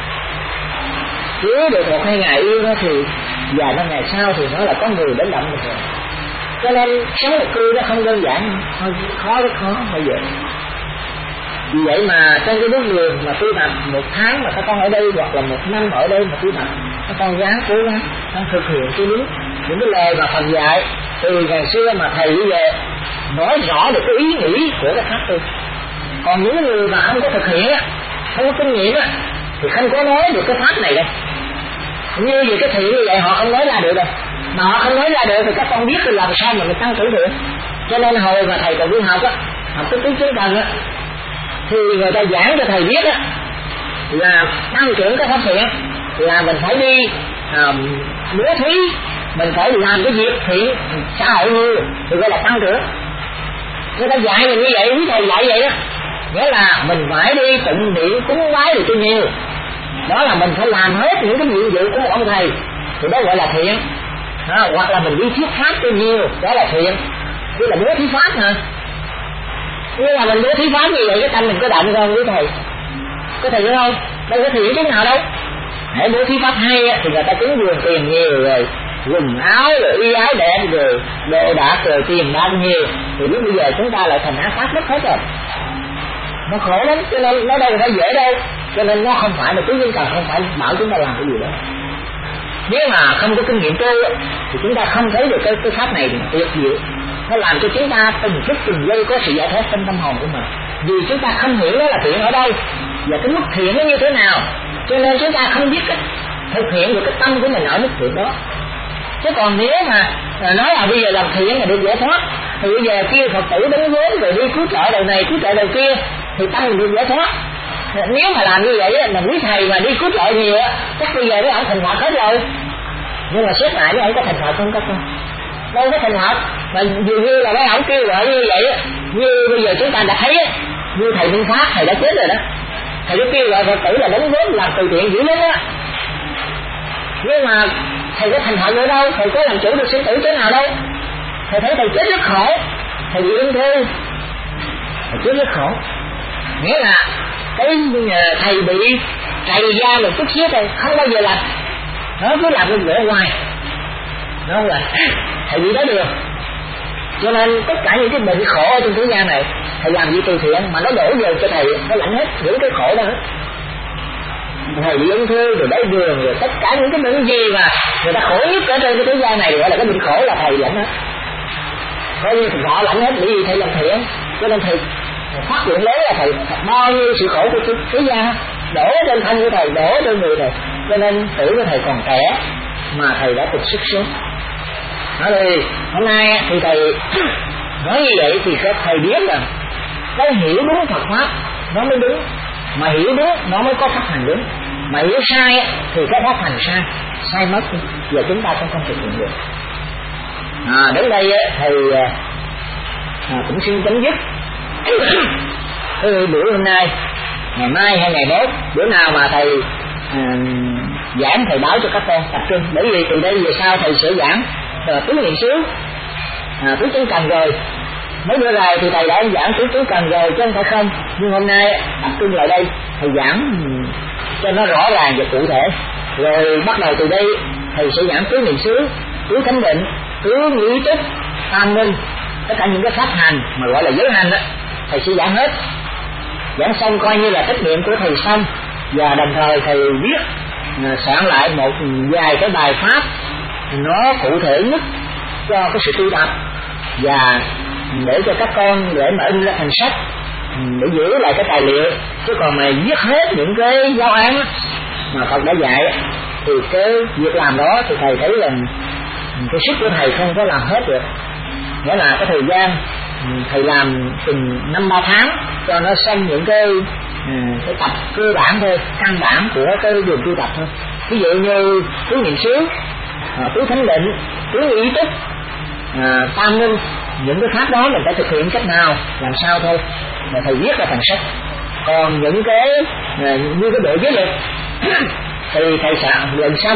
Cứ được một hai ngày yên đó thì vài năm ngày sau thì nó là có người đến động được rồi. Cho nên sống một cư nó không đơn giản, khó rất khó bây giờ. Vì vậy mà trong cái bước đường mà tu tập một tháng mà các con ở đây hoặc là một năm ở đây mà tu tập, các con ráng cố gắng con thực hiện cái đúng những cái lời mà Phật dạy từ ngày xưa mà thầy bây giờ nói rõ được cái ý nghĩ của cái pháp tu. Còn những người mà không có thực hiện á, không có kinh nghiệm á, thì không có nói được cái pháp này đâu. Như vậy cái thiện như vậy họ không nói ra được đâu, mà họ không nói ra được thì các con biết là làm sao mà mình tăng trưởng được. Cho nên hồi mà thầy còn đi học á, học cái tứ chứng cần á, thì người ta giảng cho thầy biết á là tăng trưởng cái pháp thiện là mình phải đi à, múa thí, mình phải làm cái việc thiện xã hội nhiều thì gọi là tăng trưởng. Người ta dạy mình như vậy, quý thầy dạy vậy á, nghĩa là mình phải đi tụng niệm cúng bái được cho nhiều. Đó là mình phải làm hết những cái nhiệm vụ của một ông thầy thì đó gọi là thiện. À, hoặc là mình đi thuyết pháp cho nhiều, đó là thiện. Chứ là bố thí pháp hả? Nhưng mà mình bố thí pháp như vậy cái tâm mình có động không quý thầy? Có thầy biết không? Đâu có thiện chút nào đâu. Hãy bố thí pháp hay á, thì người ta cúng dường tiền nhiều rồi, quần áo rồi y áo đẹp rồi đồ đạc rồi tiền bạc nhiều, thì lúc bây giờ chúng ta lại thành ác pháp mất hết rồi. Nó khổ lắm, cho nên nó đâu phải dễ đâu. Cho nên nó không phải là tứ nhân cần, không phải bảo chúng ta làm cái gì đó. Nếu mà không có kinh nghiệm tu thì chúng ta không thấy được cái, cái pháp này tuyệt diệu. Nó làm cho chúng ta từng phút từng giây có sự giải thoát trong tâm hồn của mình. Vì chúng ta không hiểu đó là thiện ở đâu và cái mức thiện nó như thế nào, cho nên chúng ta không biết thực hiện được cái tâm của mình ở mức thiện đó. Chứ còn nếu mà nói là bây giờ làm thiện là được giải thoát, thì bây giờ kêu Phật tử đánh vốn rồi đi cứu trợ đầu này cứu trợ đầu kia thì tâm mình được giải thoát. Nếu mà làm như vậy á, mà quý thầy mà đi cứu trợ nhiều á, chắc bây giờ nó ông thành Phật hết rồi. Nhưng mà xét lại nó không có thành Phật không các con, đâu có thành Phật. Mà dường như là mấy ông kêu gọi như vậy á, như bây giờ chúng ta đã thấy á, như thầy Minh Pháp thầy đã chết rồi đó, thầy đã kêu gọi Phật tử là đóng góp làm từ thiện dữ lắm á. Nhưng mà thầy có thành Phật nữa đâu, thầy có làm chủ được sinh tử thế nào đâu. Thầy thấy thầy chết rất khổ, thầy bị ung thư, thầy chết rất khổ. Nghĩa là cái thầy bị trầy da một chút xíu thôi, không bao giờ làm, nó cứ làm cái gỗ hoài, nó không là thầy bị đó được. Cho nên tất cả những cái bệnh khổ trên thế gian này, thầy làm gì từ thiện mà nó đổ về cho thầy, nó lãnh hết những cái khổ đó hết. Thầy bị ung thư rồi đái đường rồi tất cả những cái bệnh gì mà người ta khổ nhất ở trên cái thế gian này gọi là cái bệnh khổ là thầy lãnh hết. Coi như họ lãnh hết, bởi vì thầy làm thiện. Cho nên thầy phát hiện lớn là thầy bao nhiêu sự khổ của thế gian đổ trên thân của thầy, đổ trên người thầy. Cho nên tuổi của thầy còn trẻ mà thầy đã tục sức sống. Nói thì hôm nay thì thầy nói như vậy thì các thầy biết rằng cái hiểu đúng Phật pháp nó mới đúng, mà hiểu đúng nó mới có pháp hành đúng, mà hiểu sai thì cái pháp hành sai, sai mất giờ chúng ta cũng không thực hiện được. À, đến đây thầy à, cũng xin chấm dứt buổi hôm nay. Ngày mai hay ngày mốt bữa nào mà thầy à, giảng thầy báo cho các con tập trung, bởi vì từ đây về sau thầy sẽ giảng tứ niệm xứ, à, tứ chứng cần rồi. Mấy bữa rồi thì thầy đã giảng tứ chứng cần rồi chứ không phải không, nhưng hôm nay tập trung lại đây thầy giảng cho nó rõ ràng và cụ thể. Rồi bắt đầu từ đây thầy sẽ giảng tứ niệm xứ, tứ thánh định, tứ ngũ túc, tam minh, tất cả những cái pháp hành mà gọi là giới hành đó thầy sẽ giảng hết. Giảng xong coi như là trách nhiệm của thầy xong, và đồng thời thầy viết à, soạn lại một vài cái bài pháp nó cụ thể nhất cho cái sự tu tập, và để cho các con để mà in ra thành sách để giữ lại cái tài liệu. Chứ còn mà viết hết những cái giáo án mà Phật đã dạy thì cái việc làm đó thì thầy thấy là cái sức của thầy không có làm hết được. Nghĩa là cái thời gian thầy làm từng năm ba tháng cho nó xong những cái cái tập cơ bản thôi, căn bản của cái đường tu tập thôi. Ví dụ như tứ niệm xứ, tứ thánh định, tứ ý túc, à, tam ngưng, những cái pháp đó mình phải thực hiện cách nào làm sao thôi mà thầy viết ra thành sách. Còn những cái à, như cái bộ giới luật thì thầy sẽ lần xong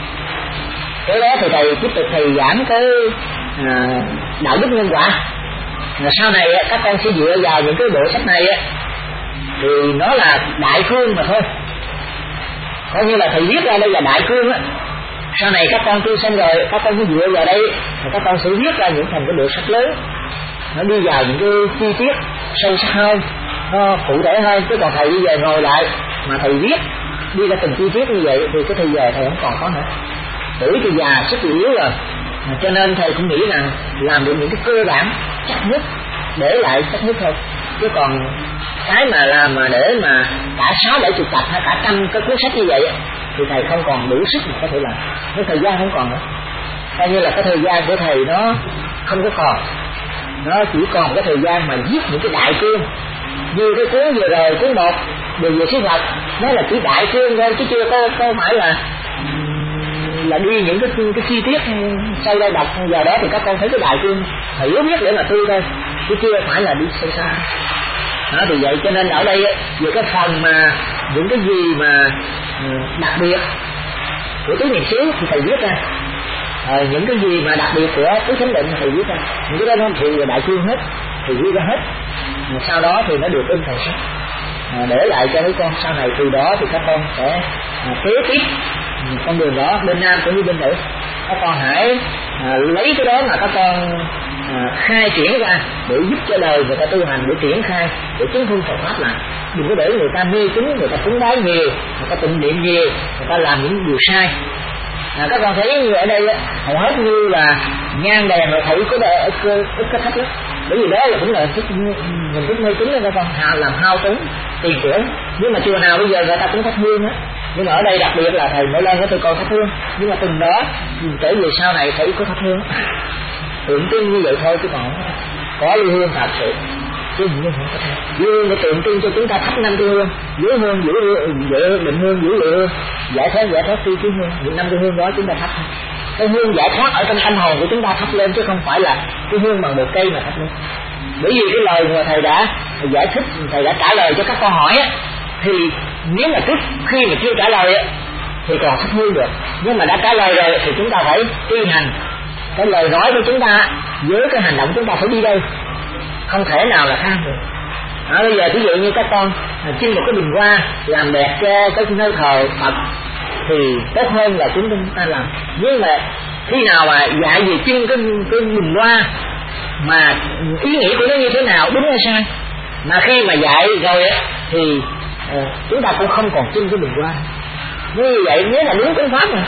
cái đó thì thầy tiếp tục thầy giảng cái à, đạo đức nhân quả. Và sau này các con sẽ dựa vào những cái bộ sách này thì nó là đại cương mà thôi, coi như là thầy viết ra đây là đại cương á. Sau này các con tu xong rồi các con sẽ dựa vào đây và các con sẽ viết ra những thành cái bộ sách lớn, nó đi vào những cái chi tiết sâu sắc hơn, nó cụ thể hơn. Chứ còn thầy bây giờ ngồi lại mà thầy viết đi ra từng chi tiết như vậy thì cái thời giờ thầy không còn có nữa, tuổi thì già sức thì yếu rồi. Cho nên thầy cũng nghĩ rằng làm được những cái cơ bản chắc nhất để lại chắc nhất thôi. Chứ còn cái mà làm mà để mà cả sáu bảy chục tập hay cả trăm cái cuốn sách như vậy thì thầy không còn đủ sức mà có thể làm, cái thời gian không còn nữa. Coi như là cái thời gian của thầy nó không có còn, nó chỉ còn cái thời gian mà viết những cái đại cương. Như cái cuốn vừa rồi, cuốn một Điều về Sư Phật, nó là chỉ đại cương thôi chứ chưa có có phải là là đi những cái cái chi tiết sâu đây đọc. Giờ đó thì các con thấy cái đại cương thầy yếu biết để mà tu thôi, chứ chưa phải là đi sâu xa. Đó thì vậy, cho nên ở đây về cái phần mà những cái gì mà đặc biệt của tứ niệm xứ thì thầy viết ra, à, những cái gì mà đặc biệt của tứ thánh định thầy viết ra, những cái đó nó thì đại cương hết, thì viết ra hết. À, sau đó thì nó được in thành sách, à, để lại cho mấy con sau này. Từ đó thì các con sẽ à, kế tiếp con đường đó, bên nam cũng như bên nữ. Các con hãy à, lấy cái đó mà các con à, khai triển ra để giúp cho đời người ta tu hành, để triển khai, để chứng hương Phật pháp lại. Đừng có để người ta mê tín, người ta cúng bái nhiều, người ta tụng niệm nhiều, người ta làm những điều sai. À, các con thấy như ở đây hầu hết như là nhang đèn rồi thủy có ít ít có thấp lắm, bởi vì đó là cũng là thức mình thức mê tín nên các con hào làm hao tốn tiền của. Nhưng mà chùa nào bây giờ người ta cũng thắp hương á, nhưng mà ở đây đặc biệt là thầy mỗi lần có tôi coi thắp hương, nhưng mà từng đó trở về sau này thầy có thắp hương tượng trưng như vậy thôi, chứ còn có ly hương thật sự chứ không có thắp hương để tượng trưng cho chúng ta thắp năm cái hương, giữ hương giữ hương, định hương giữ hương, giải thoát giải thoát tri kiến hương, những năm cái hương đó chúng ta thắp. Cái hương giải thoát ở trong tâm hồn của chúng ta thắp lên, chứ không phải là cái hương bằng một cây mà thắp lên. Bởi vì cái lời mà thầy đã giải thích, thầy đã trả lời cho các câu hỏi á, thì nếu mà trước khi mà chưa trả lời á thì còn thắp hương được, nhưng mà đã trả lời rồi thì chúng ta phải thi hành cái lời nói của chúng ta với cái hành động chúng ta phải đi đây, không thể nào là khác được. À, bây giờ ví dụ như các con chinh một cái bình hoa làm đẹp cho cái nơi thờ Phật thì tốt hơn là chúng ta làm. Nhưng mà khi nào mà dạy về chinh cái cái bình hoa mà ý nghĩa của nó như thế nào, đúng hay sai, mà khi mà dạy rồi thì uh, chúng ta cũng không còn chinh cái bình hoa. Như vậy nếu là đúng cái pháp mà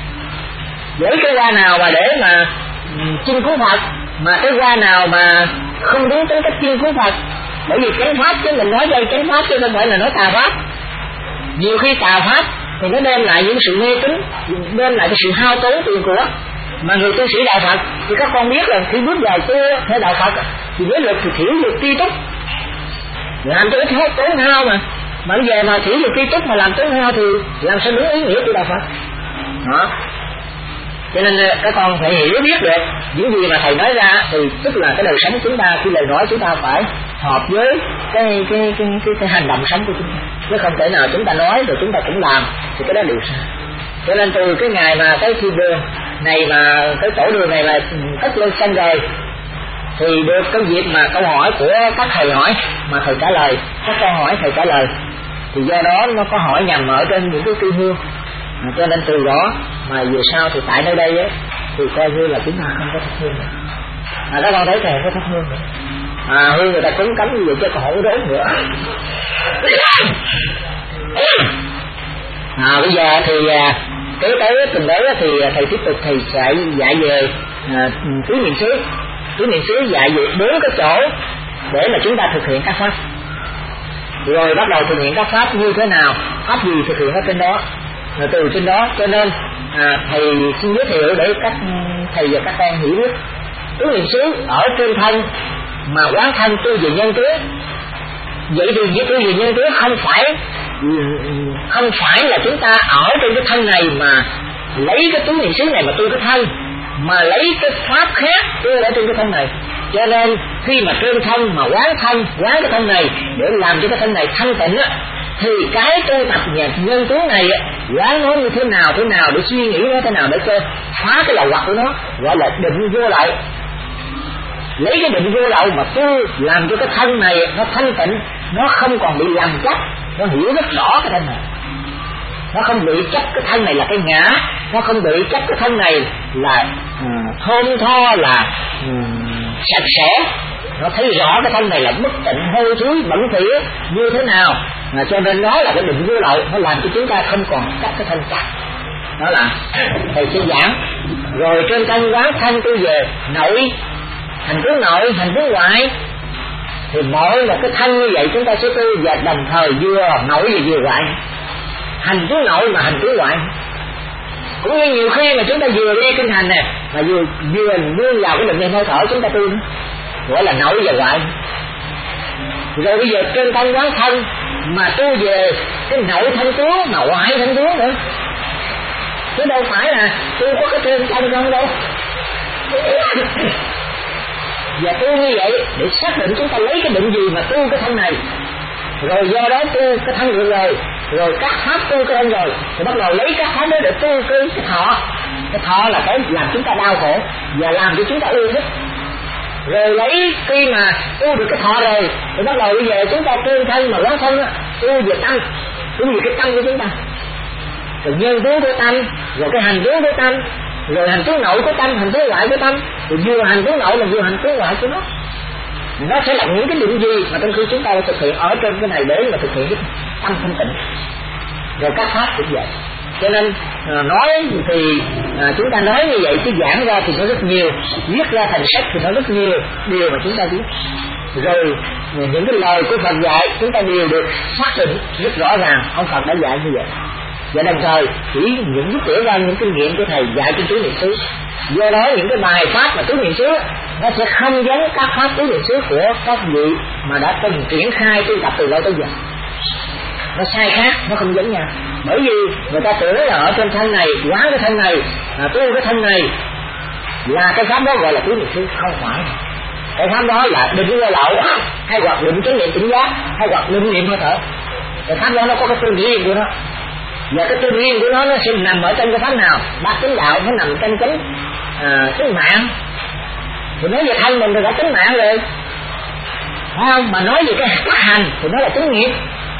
để cái hoa nào mà để mà chinh cứu Phật, mà cái hoa nào mà không đúng tới cách chinh cứu Phật. Bởi vì chánh pháp chứ mình nói đây chánh pháp chứ không phải là nói tà pháp. Nhiều khi tà pháp thì nó đem lại những sự mê tín, đem lại cái sự hao tốn tiền của. Mà người tu sĩ đạo Phật thì các con biết là khi bước vào tu theo đạo Phật thì với luật thì thiểu luật tri túc, làm cho ít hết tốn hao mà. Mà bây giờ mà thiểu luật tri túc mà làm tốn hao thì làm sao đúng ý nghĩa của đạo Phật đó. Cho nên các con phải hiểu biết được những gì mà thầy nói ra, thì tức là cái đời sống chúng ta, khi lời nói chúng ta phải hợp với cái cái cái cái, cái hành động sống của chúng ta, chứ không thể nào chúng ta nói rồi chúng ta cũng làm thì cái đó đều sai. Cho nên từ cái ngày mà cái thiên đường này mà cái tổ đường này là cất lên xong rồi thì được cái việc mà câu hỏi của các thầy hỏi mà thầy trả lời, các câu hỏi thầy trả lời, thì do đó nó có hỏi nhầm ở trên những cái tư hương. À, cho nên từ đó mà về sau thì tại nơi đây ấy, thì coi như là chúng ta không có thắp hương nữa. À, các con thấy thầy không có thắp hương nữa. À, hương người ta cúng cắm như vậy chứ còn không có đốt nữa. À, bây giờ thì kế tới tuần đấy thì thầy tiếp tục thầy sẽ dạy về à, tứ niệm xứ. Tứ niệm xứ dạy về bốn cái chỗ để mà chúng ta thực hiện các pháp, rồi bắt đầu thực hiện các pháp như thế nào, pháp gì thực hiện ở trên đó, rồi từ trên đó. Cho nên à, thầy xin giới thiệu để các thầy và các con hiểu biết. Tứ niệm xứ ở trên thân mà quán thân tu về nhân tướng. Vậy thì với tu về nhân tướng không phải không phải là chúng ta ở trên cái thân này mà lấy cái tứ niệm xứ này mà tu cái thân, mà lấy cái pháp khác tu ở trên cái thân này. Cho nên khi mà trên thân mà quán thân, quán cái thân này để làm cho cái thân này thanh tịnh á, thì cái tu tập nhà nhân tướng này quán nó như thế nào thế nào để suy nghĩ nó thế nào để cho phá cái lậu hoặc của nó, gọi là định vô lậu. Lấy cái định vô lậu mà tu làm cho cái thân này nó thanh tịnh, nó không còn bị làm chấp, nó hiểu rất rõ cái thân này, nó không bị chấp cái thân này là cái ngã, nó không bị chấp cái thân này là uh, thơm tho, là um, sạch sẽ. Nó thấy rõ cái thân này là bất tịnh, hôi thối, bẩn thỉu như thế nào, mà cho nên đó là cái định vô lậu, nó làm cho chúng ta không còn chấp cái thân chắc. Đó là thầy sẽ giảng. Rồi trên thân quán thân tu về nội, hành tướng nội, hành tướng ngoại. Thì mỗi một cái thân như vậy chúng ta sẽ tu và đồng thời vừa nội và vừa ngoại, hành tướng nội mà hành tướng ngoại. Cũng như nhiều khi mà chúng ta vừa nghe kinh hành nè, mà vừa vừa nương vào cái định niệm hơi thở chúng ta tu nữa, gọi là nội và ngoại. Rồi bây giờ trên thân quán thân mà tu về cái nội thân tướng mà ngoại thân tướng nữa, chứ đâu phải là tu có cái trên thân không đâu. Và tu như vậy để xác định chúng ta lấy cái định gì mà tu cái thân này, rồi do đó tu cái thân được rồi, rồi các pháp tu cái thân rồi, thì bắt đầu lấy các pháp đó để tu cái, cái thọ. Cái thọ là cái làm chúng ta đau khổ và làm cho chúng ta yêu thích. Rồi lấy khi mà tu được cái thọ rồi thì bắt đầu bây giờ chúng ta tu thân mà quán thân á, tu về tâm, tu về cái tâm của chúng ta, rồi nhân tướng của tâm, rồi cái hành tướng của tâm, rồi hành tướng nội của tâm, hành tướng ngoại của tâm, rồi vừa hành tướng nội là vừa hành tướng ngoại của nó. Nó sẽ là những cái định gì mà trong khi chúng ta thực hiện ở trên cái này để mà thực hiện cái tâm thanh tịnh. Rồi các pháp cũng vậy. Cho nên à, nói thì à, chúng ta nói như vậy chứ giảng ra thì nó rất nhiều, viết ra thành sách thì nó rất nhiều điều mà chúng ta biết. Rồi những cái lời của Phật dạy chúng ta đều được xác định rất rõ ràng, ông Phật đã dạy như vậy. Và đồng thời chỉ những giúp đỡ ra những kinh nghiệm của thầy dạy trên tứ niệm xứ. Do đó những cái bài pháp mà tứ niệm xứ nó sẽ không giống các pháp tứ niệm xứ của các vị mà đã từng triển khai tu tập từ lâu tới giờ. Nó sai khác, nó không giống nhau. Bởi vì người ta tưởng là ở trên thân này, quán cái thân này, à, tu cái thân này là cái pháp đó gọi là tứ niệm xứ. Không phải. Cái pháp đó là định vô lậu, hay hoặc định chánh niệm tỉnh giác, hay hoặc định niệm hơi thở. Cái pháp đó nó có cái tư riêng của nó. Và cái tư riêng của nó nó sẽ nằm ở trong cái pháp nào? Bát chánh đạo nó nằm trong chánh à, chánh mạng. Thì nói về thân mình thì đã chánh mạng rồi, phải không? Mà nói về cái tác hành thì nó là chánh nghiệp.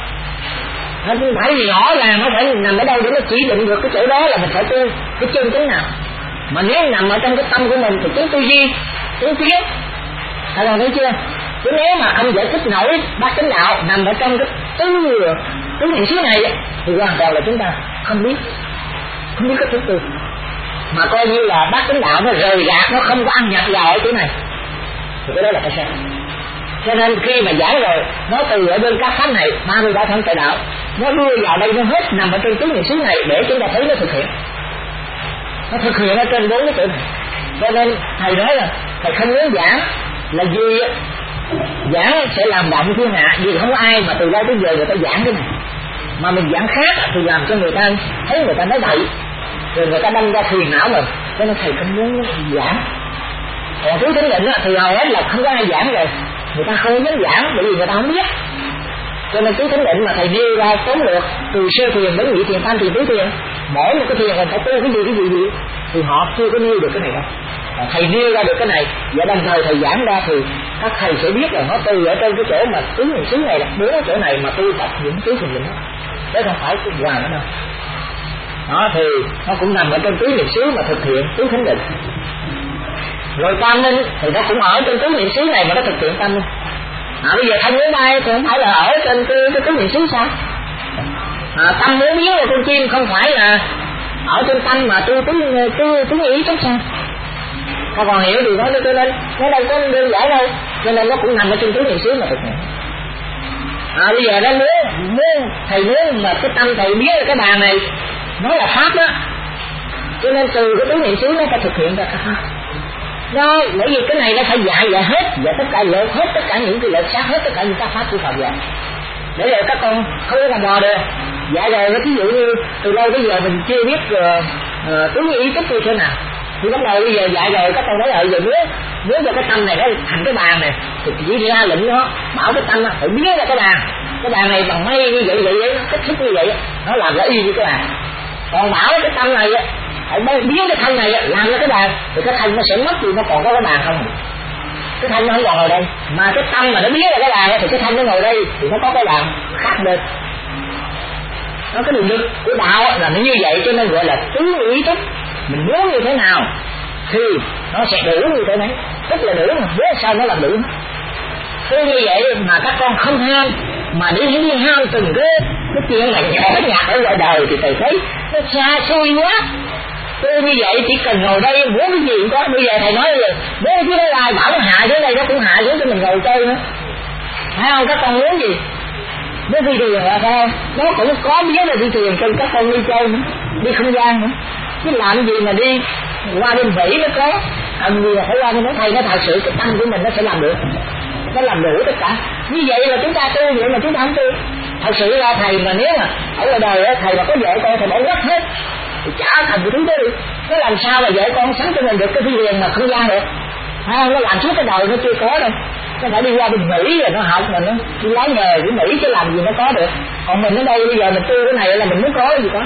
Nó không phải rõ ràng nó phải nằm ở đâu để nó chỉ định được cái chỗ đó là mình phải tu cái chân chánh nào. Mà nếu nằm ở trong cái tâm của mình thì chánh tư duy, chánh kiến. Các bạn thấy chưa? Chứ nếu mà không giải thích nổi bát chánh đạo nằm ở trong cái tứ tứ niệm xứ này thì hoàn toàn là chúng ta không biết, không biết cái thứ tư, mà coi như là bát chánh đạo nó rời rạc, nó không có ăn nhập vào ở chỗ này, thì cái đó là cái sai. Cho nên khi mà giải rồi nó từ ở bên các pháp này ba mươi ba thân tự đạo nó đưa vào đây, nó hết nằm ở trên tứ niệm xứ này để chúng ta thấy nó thực hiện, nó thực hiện ở trên bốn cái chỗ này. Cho nên thầy nói là thầy không muốn giảng là gì giảng sẽ làm động thiên hạ, vì không có ai mà từ lâu tới giờ người ta giảng cái này, mà mình giảng khác thì làm cho người ta thấy người ta nói bậy, rồi người ta đâm ra phiền não mình. Cho nên thầy không muốn giảng. Còn tứ chánh định thì hầu hết là không có ai giảng rồi, người ta không dám giảng bởi vì người ta không biết. Cho nên tứ chánh định mà thầy nêu ra tóm lược từ sơ thiền đến nhị thiền, tam thiền, tứ thiền, mỗi một cái thiền mình phải tu cái gì cái gì gì thì họ chưa có nêu được cái này đâu. Thầy nêu ra được cái này và đồng thời thầy giảng ra thì các thầy sẽ biết là nó từ ở trên cái chỗ mà tứ niệm xứ này là bốn cái chỗ này mà tu tập những tứ thiền định đó, chứ không phải cái ngoài nữa đâu. Đó thì nó cũng nằm ở trên tứ niệm xứ mà thực hiện tứ chánh định. Rồi tam minh thì nó cũng ở trên tứ niệm xứ này mà nó thực hiện tam minh. À, bây giờ thân với bay thì không phải là ở trên cái cái tứ niệm xứ sao? À, tâm muốn biến vào con chim không phải là ở trên tâm mà tu tứ tứ tứ ý chút sao? Các còn hiểu điều đó cho nên nó đâu có đơn giản đâu, cho nên nó cũng nằm ở trên tứ niệm xứ mà thực hiện. À, bây giờ nó muốn muốn thầy muốn mà cái tâm thầy biết cái bàn này nó là pháp đó, cho nên từ cái tứ niệm xứ nó phải thực hiện ra cái pháp. Đó, bởi vì cái này nó phải dạy dạy hết, dạy tất cả lột hết tất cả những cái lột xác hết tất cả những cái pháp của Phật dạy. Để rồi các con không có làm mò được. Dạy rồi ví dụ như từ lâu tới giờ mình chưa biết uh, uh, tứ ý thức như thế nào, thì bắt đầu bây giờ dạy rồi các con nói là giờ nếu nếu cho cái tâm này nó thành cái bàn này thì chỉ ra lệnh nó bảo cái tâm nó phải biến ra cái bàn, cái bàn này bằng mây như vậy vậy vậy kích thước như vậy nó làm ra y như cái bàn. Còn bảo cái tâm này phải biến cái thân này làm ra cái bàn thì cái thân nó sẽ mất thì nó còn có cái bàn không, cái thân nó không còn ngồi đây, mà cái tâm mà nó biến ra cái bàn thì cái thân nó ngồi đây thì nó có cái bàn khác bên. Nó cái đường lực của đạo là nó như vậy, cho nên gọi là tứ ý thức. Mình muốn như thế nào thì nó sẽ đủ như thế đấy, tức là đủ mà biết sao nó làm đủ. Cứ như vậy mà các con không ham mà đi đi ham từng cái cái chuyện là nhỏ nhặt ở ngoài đời thì thầy thấy nó xa xôi quá. Tôi như vậy chỉ cần ngồi đây muốn cái gì cũng có. Bây giờ thầy nói rồi nếu chứ nó lại bảo nó hạ dưới đây nó cũng hạ xuống cho mình ngồi chơi nữa, phải không? Các con muốn gì nó đi thuyền là sao, nó cũng có biết là đi thuyền cho các con đi chơi nữa, đi không gian nữa, chứ làm gì mà đi qua bên Vĩ nó có làm gì mà phải qua bên đó. Thầy nó thật sự cái tâm của mình nó sẽ làm được, nó làm đủ tất cả. Như vậy là chúng ta tu, vậy mà chúng ta không tu. Thật sự ra thầy mà nếu mà ở ngoài đời đó, thầy mà có vợ con thầy bỏ quách hết thì chả thành cái thứ đó đi. Nó làm sao mà vợ con sống cho mình được cái phi thuyền mà không gian được, phải không? Nó làm suốt cái đời nó chưa có đâu, nó phải đi qua bên Mỹ rồi nó học mà nó đi lái nghề với Mỹ chứ làm gì nó có được. Còn mình ở đây bây giờ mình tu cái này là mình muốn có gì có,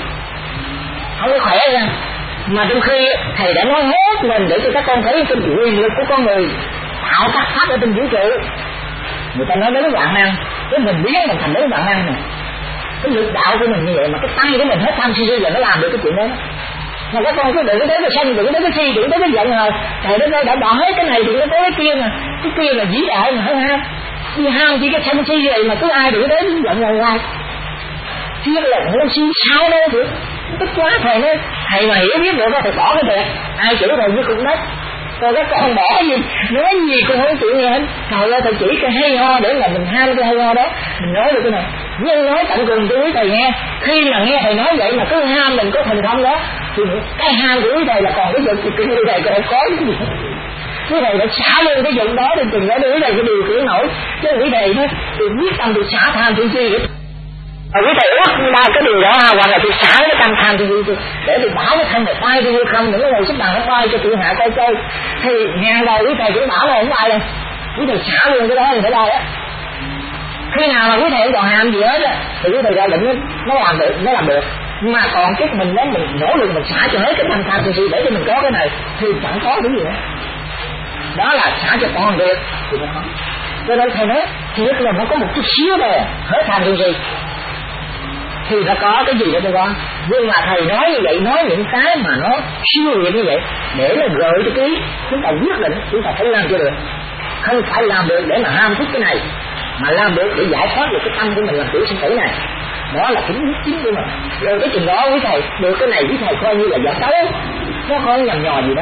không có khỏe ra. Mà trong khi thầy đã nói hết mình để cho các con thấy trên quyền lực của con người tạo các pháp ở trên vũ trụ. Người ta nói đến vạn năng, cái mình biến mình thành đến vạn năng này, cái lực đạo của mình như vậy mà cái tay của mình hết tham si giờ nó làm được cái chuyện đó. Mà các con cứ đừng có tới cái sân, đừng có tới cái si, đừng có tới cái giận rồi. Thầy đến đây đã bỏ hết cái này thì nó tới cái kia mà, cái kia là vĩ đại mà không ham. Đi ham chỉ cái sân si vậy mà cứ ai đừng có tới cái giận rồi ai. Chứ là nó si sao đâu chứ. Tức quá thầy nói, thầy mà hiểu biết được thì bỏ cái đẹp, ai chửi thầy với cũng đất. Còn các con bỏ gì, nói gì cũng không chịu nghe hết. Trời ơi, thầy chỉ cái hay ho để mà mình ham cái hay ho đó, mình nói được cái này. Nhưng nói tận cùng tôi quý thầy nghe, khi mà nghe thầy nói vậy mà cứ ham mình có thành công đó, thì cái ham của quý thầy là còn cái dụng thì quý thầy còn có cái gì. Quý thầy đã xả luôn cái dụng đó, thì chừng đó quý thầy cái điều khiển nổi. Chứ quý thầy nói, tôi biết tâm tôi xả tham tôi suy vậy. Và quý thầy ước ba cái điều đó, hoặc là tôi xả cái tâm tham tôi suy để tôi bảo cái thân này bay tôi không, những cái ngồi xúc bằng nó bay cho tôi hạ coi chơi. Thì ngàn đầu quý thầy cũng bảo là không bay đâu, quý thầy xả luôn cái đó thì phải bay á. Khi nào mà quý thầy còn ham gì hết á thì quý thầy ra định nó làm được, nó làm được. Mà còn cái mình đó mình nỗ lực mình xả cho hết cái tâm tham tôi để cho mình có cái này thì chẳng có cái gì nữa. Đó là xả cho con được thì nó không. Cho nên thầy nói thì nhất là nó có một chút xíu thôi hết tham tôi gì thì nó có cái gì đó cho con. Nhưng mà thầy nói như vậy, nói những cái mà nó siêu việt như vậy để nó gợi cho cái chúng ta quyết định chúng ta phải làm cho được, không phải làm được để mà ham thích cái này, mà làm được để giải thoát được cái tâm của mình làm tiểu sinh tử này. Đó là cái quyết chính của mình. Rồi cái chừng đó quý thầy được cái này quý thầy coi như là giả xấu, nó không nhầm nhò gì đâu.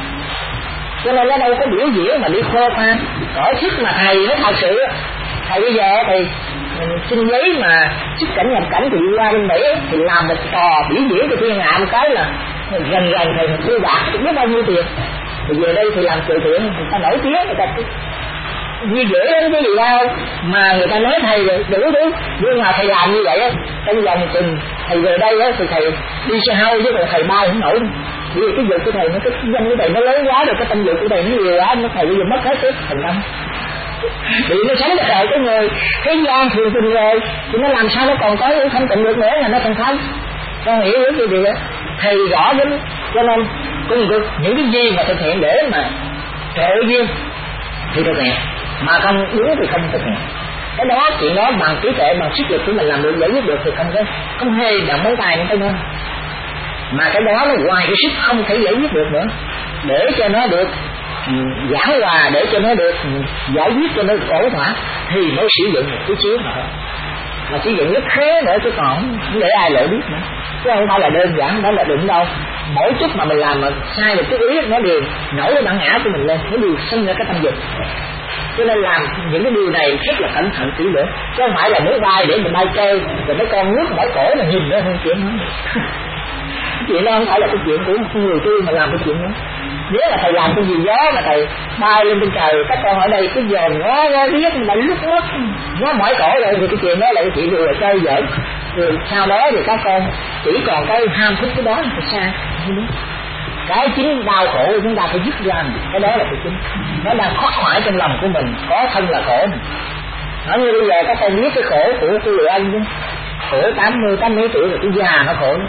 Cho nên nó đâu có biểu diễn mà đi khoe khoang cõi sức mà thầy nó thật sự. Thầy bây giờ thì xin giấy mà xuất cảnh nhập cảnh thì đi qua bên Mỹ thì làm một trò biểu diễn cho thiên hạ một cái là gần gần thầy thu bạc biết bao nhiêu tiền. Thì về đây thì làm từ thiện người ta nổi tiếng, người ta như dễ đến cái gì đâu mà người ta nói thầy đủ thứ. Nhưng mà thầy làm như vậy á, trong vòng chừng thầy về đây á thì thầy đi xe hơi với thầy bay không nổi. Vì cái việc của thầy nó cái danh của thầy nó lớn quá rồi, cái tâm việc của thầy nó nhiều quá, nó thầy bây giờ mất hết cái thành công. Vì nó sống được rồi cái người thế gian thường tình rồi thì nó làm sao nó còn có những không tịnh được nữa là nó thành không. Con hiểu cái điều đó thầy rõ lắm. Cho nên cùng cực những cái gì mà thực hiện để mà trợ duyên thì thực hiện, mà không đúng thì không thực hiện. Cái đó chuyện đó bằng trí tuệ, bằng sức lực của mình làm được giải quyết được thì không có, không hề động móng tay nữa thôi. Mà cái đó nó ngoài cái sức không thể giải quyết được nữa. Để cho nó được giảng hòa, để cho nó được giải quyết cho nó ổn thỏa thì mới sử dụng một chút xíu mà thôi. mà chỉ dựng nước khế nữa chứ còn không để ai lộ biết nữa, chứ không phải là đơn giản đó là đụng đâu. Mỗi chút mà mình làm mà sai một chút ý nó đều nổi cái bản ngã của mình lên, nó đều sinh ra cái tâm dục. Cho nên làm những cái điều này rất là cẩn thận kỹ lưỡng, chứ không phải là muốn bay để mình bay chơi rồi mấy con nước mỏi cổ mà nhìn nữa không chuyện đó. Chuyện đó không phải là cái chuyện của một người tu mà làm cái chuyện đó. Nếu là thầy làm cái gì gió mà thầy bay lên trên trời, các con ở đây cứ dòm ngó ngó biết mà lúc mất nó mỏi cổ rồi thì cái chuyện đó là cái chuyện vừa chơi giỡn. Rồi sau đó thì các con chỉ còn cái ham thích cái đó thì sao? Cái chính đau khổ của chúng ta phải dứt ra, cái đó là cái chính. Nó đang khắc khoải trong lòng của mình, có thân là khổ. Nói như bây giờ các con biết cái khổ của cô người anh chứ, khổ tám mươi tám mấy tuổi rồi cái già nó khổ.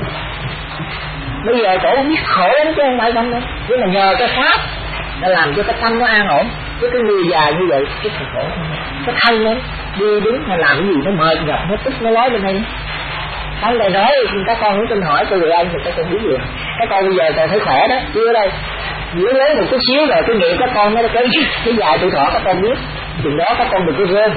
Bây giờ cổ không biết khổ lắm chứ không phải không đâu, chứ là nhờ cái pháp nó làm cho cái tâm nó an ổn. Chứ cái người già như vậy rất là khổ, cái thân nó đi đứng hay làm cái gì nó mệt nhọc, nó tức nó nói bên đây. Ông này nói các con muốn tin hỏi cô người anh thì các con biết gì. Các con bây giờ còn thấy khỏe đó, chưa đâu. Nếu lớn một chút xíu rồi cái nghiệp các con nó cái cái dài tuổi thọ các con biết, chừng đó các con đừng có rơi.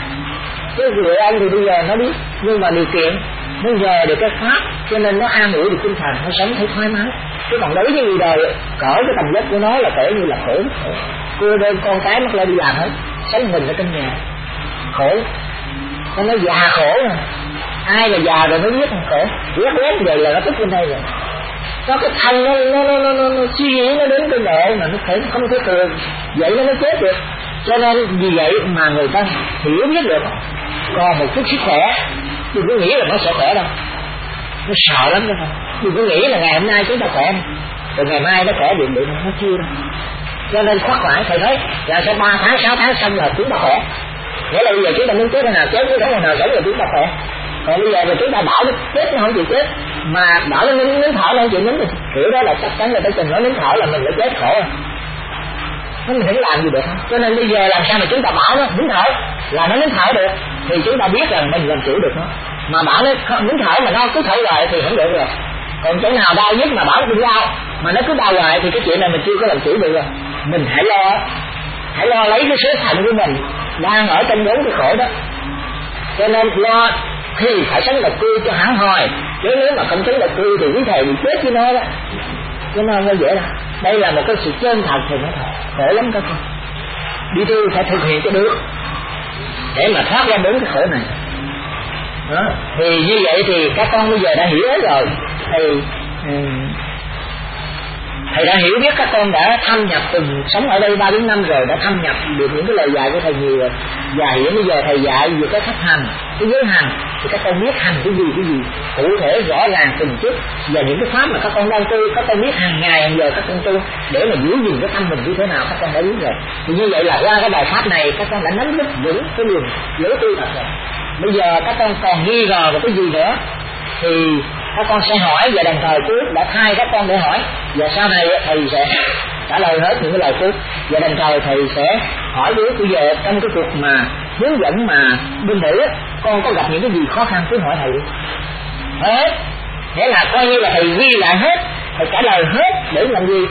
Cái người anh thì bây giờ nó biết, nhưng mà điều kiện nó nhờ được cái pháp cho nên nó an ủi được tinh thần, nó sống thấy thoải mái. Chứ còn đối với người đời cỡ cái tầm vóc của nó là kể như là khổ, cô đơn con cái mất lại đi làm hết, sống mình ở trong nhà khổ, nó nói già khổ mà. Ai là già rồi mới biết khổ, ghét ghét vậy là nó tức lên đây rồi. Có cái thân nó nó nó nó, nó, nó suy nghĩ nó đến cái độ mà nó phải không thể thường, vậy nó mới chết được. Cho nên vì vậy mà người ta hiểu biết được, còn một chút sức khỏe đừng có nghĩ là nó sẽ khỏe đâu, nó sợ lắm đó. Đừng có nghĩ là ngày hôm nay chúng ta khỏe rồi ngày mai nó khỏe điện điện nó chưa đâu. Cho nên khoác lại thầy nói là sẽ ba tháng sáu tháng xong là chúng ta khỏe, nghĩa là bây giờ chúng ta muốn chết thế nào chết, muốn sống thế nào sống là chúng ta khỏe. Còn bây giờ mà chúng ta bảo nó chết nó không chịu chết, mà bảo nó nín nín thở nó không chịu nín, kiểu đó là chắc chắn là tới chừng nó nín thở là mình đã chết khổ rồi. Nó mình không làm gì được. Cho nên bây giờ làm sao mà chúng ta bảo nó nín thở là nó nín thở được, thì chúng ta biết rằng mình làm chủ được nó. Mà bảo nó nín thở mà nó cứ thở hoài thì không được rồi. Còn chỗ nào đau nhất mà bảo nó đi đau mà nó cứ đau hoài thì cái chuyện này mình chưa có làm chủ được rồi. Mình hãy lo, hãy lo lấy cái số phận của mình đang ở trong bốn cái khổ đó. Cho nên lo thì phải sống độc cư cho hẳn hoi, chứ nếu mà không sống độc cư thì quý thầy bị chết với nó đó, cho nó không dễ đâu. Đây là một cái sự chân thật thì nó thật khổ lắm các con. Đi tu phải thực hiện cho được để mà thoát ra bốn cái khổ này đó. Thì như vậy thì các con bây giờ đã hiểu hết rồi. Thì um, thầy đã hiểu biết, các con đã thâm nhập từng sống ở đây ba đến năm rồi, đã thâm nhập được những cái lời dạy của thầy nhiều rồi. Và hiện bây giờ thầy dạy về cái cách hành, cái giới hành thì các con biết hành cái gì cái gì cụ thể rõ ràng từng chút, và những cái pháp mà các con đang tu các con biết hàng ngày hàng giờ các con tu để mà giữ gìn cái tâm mình như thế nào các con đã biết rồi. Thì như vậy là qua cái bài pháp này các con đã nắm rất vững cái đường lối tu tập rồi. Bây giờ các con còn nghi ngờ vào cái gì nữa thì các con sẽ hỏi, và đồng thời trước đã thay các con để hỏi, và sau này thầy sẽ trả lời hết những cái lời trước, và đồng thời thầy sẽ hỏi với bây giờ trong cái cuộc mà hướng dẫn mà bên nữ con có gặp những cái gì khó khăn cứ hỏi thầy đi hết, nghĩa là coi như là thầy ghi lại hết, thầy trả lời hết để làm gì,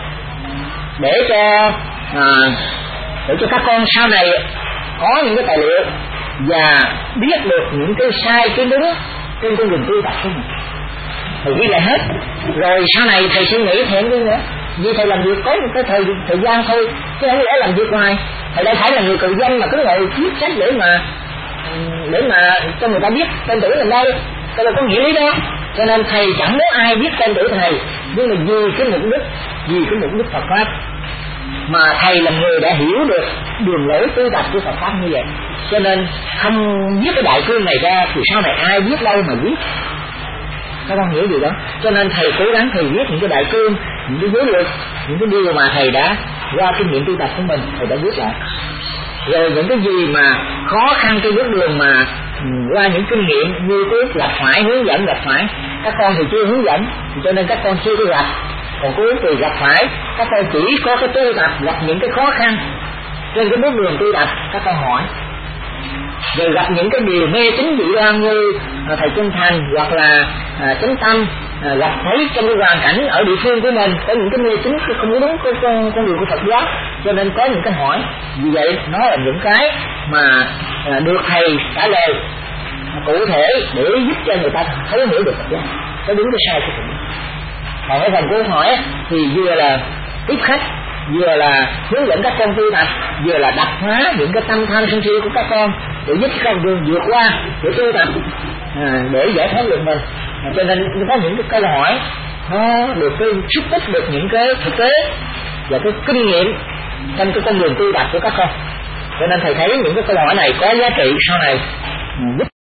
để cho à, để cho các con sau này có những cái tài liệu và biết được những cái sai cái đúng trên con đường tu tập của mình. Thầy ghi lại hết rồi sau này thầy suy nghĩ thêm cái nữa, vì thầy làm việc có một cái thời thời gian thôi chứ không lẽ làm việc hoài. Thầy đâu phải là người cầu danh mà cứ ngồi viết sách để mà để mà cho người ta biết tên tuổi mình đây, tôi đâu có nghĩa lý đó. Cho nên thầy chẳng muốn ai biết tên tuổi thầy, nhưng mà vì cái mục đích vì cái mục đích Phật pháp mà thầy là người đã hiểu được đường lối tu tập của Phật pháp như vậy, cho nên không viết cái đại cương này ra thì sau này ai biết đâu mà viết. Các con hiểu gì đó. Cho nên thầy cố gắng thầy viết những cái đại cương, những cái giới luật, những cái điều mà thầy đã qua kinh nghiệm tu tập của mình thầy đã viết lại. Rồi những cái gì mà khó khăn trên bước đường mà qua những kinh nghiệm như trước gặp phải, hướng dẫn gặp phải, các con thì chưa hướng dẫn cho nên các con chưa có gặp. Còn cuối thì gặp phải, các con chỉ có cái tu tập gặp những cái khó khăn trên cái bước đường tu tập các con hỏi. Rồi gặp những cái điều mê tín dị đoan như à, thầy chân thành hoặc là à, chánh tâm à, gặp thấy trong cái hoàn cảnh ở địa phương của mình có những cái mê tín không đúng con, con, con đường của Phật giáo, cho nên có những cái hỏi. Vì vậy nó là những cái mà à, được thầy trả lời cụ thể để giúp cho người ta thấu hiểu được Phật giáo, cái đúng cái sai của Phật giáo. Còn cái phần câu hỏi thì vừa là tiếp khách, vừa là hướng dẫn các con tu tập, vừa là đập hóa những cái tâm tham sân si của các con để giúp các con vượt qua để tu tập, à, để giải thoát được mình. À, cho nên có những cái câu hỏi nó được cái xúc tích được những cái thực tế và cái kinh nghiệm trong cái con đường tu tập của các con. Cho nên thầy thấy những cái câu hỏi này có giá trị sau này giúp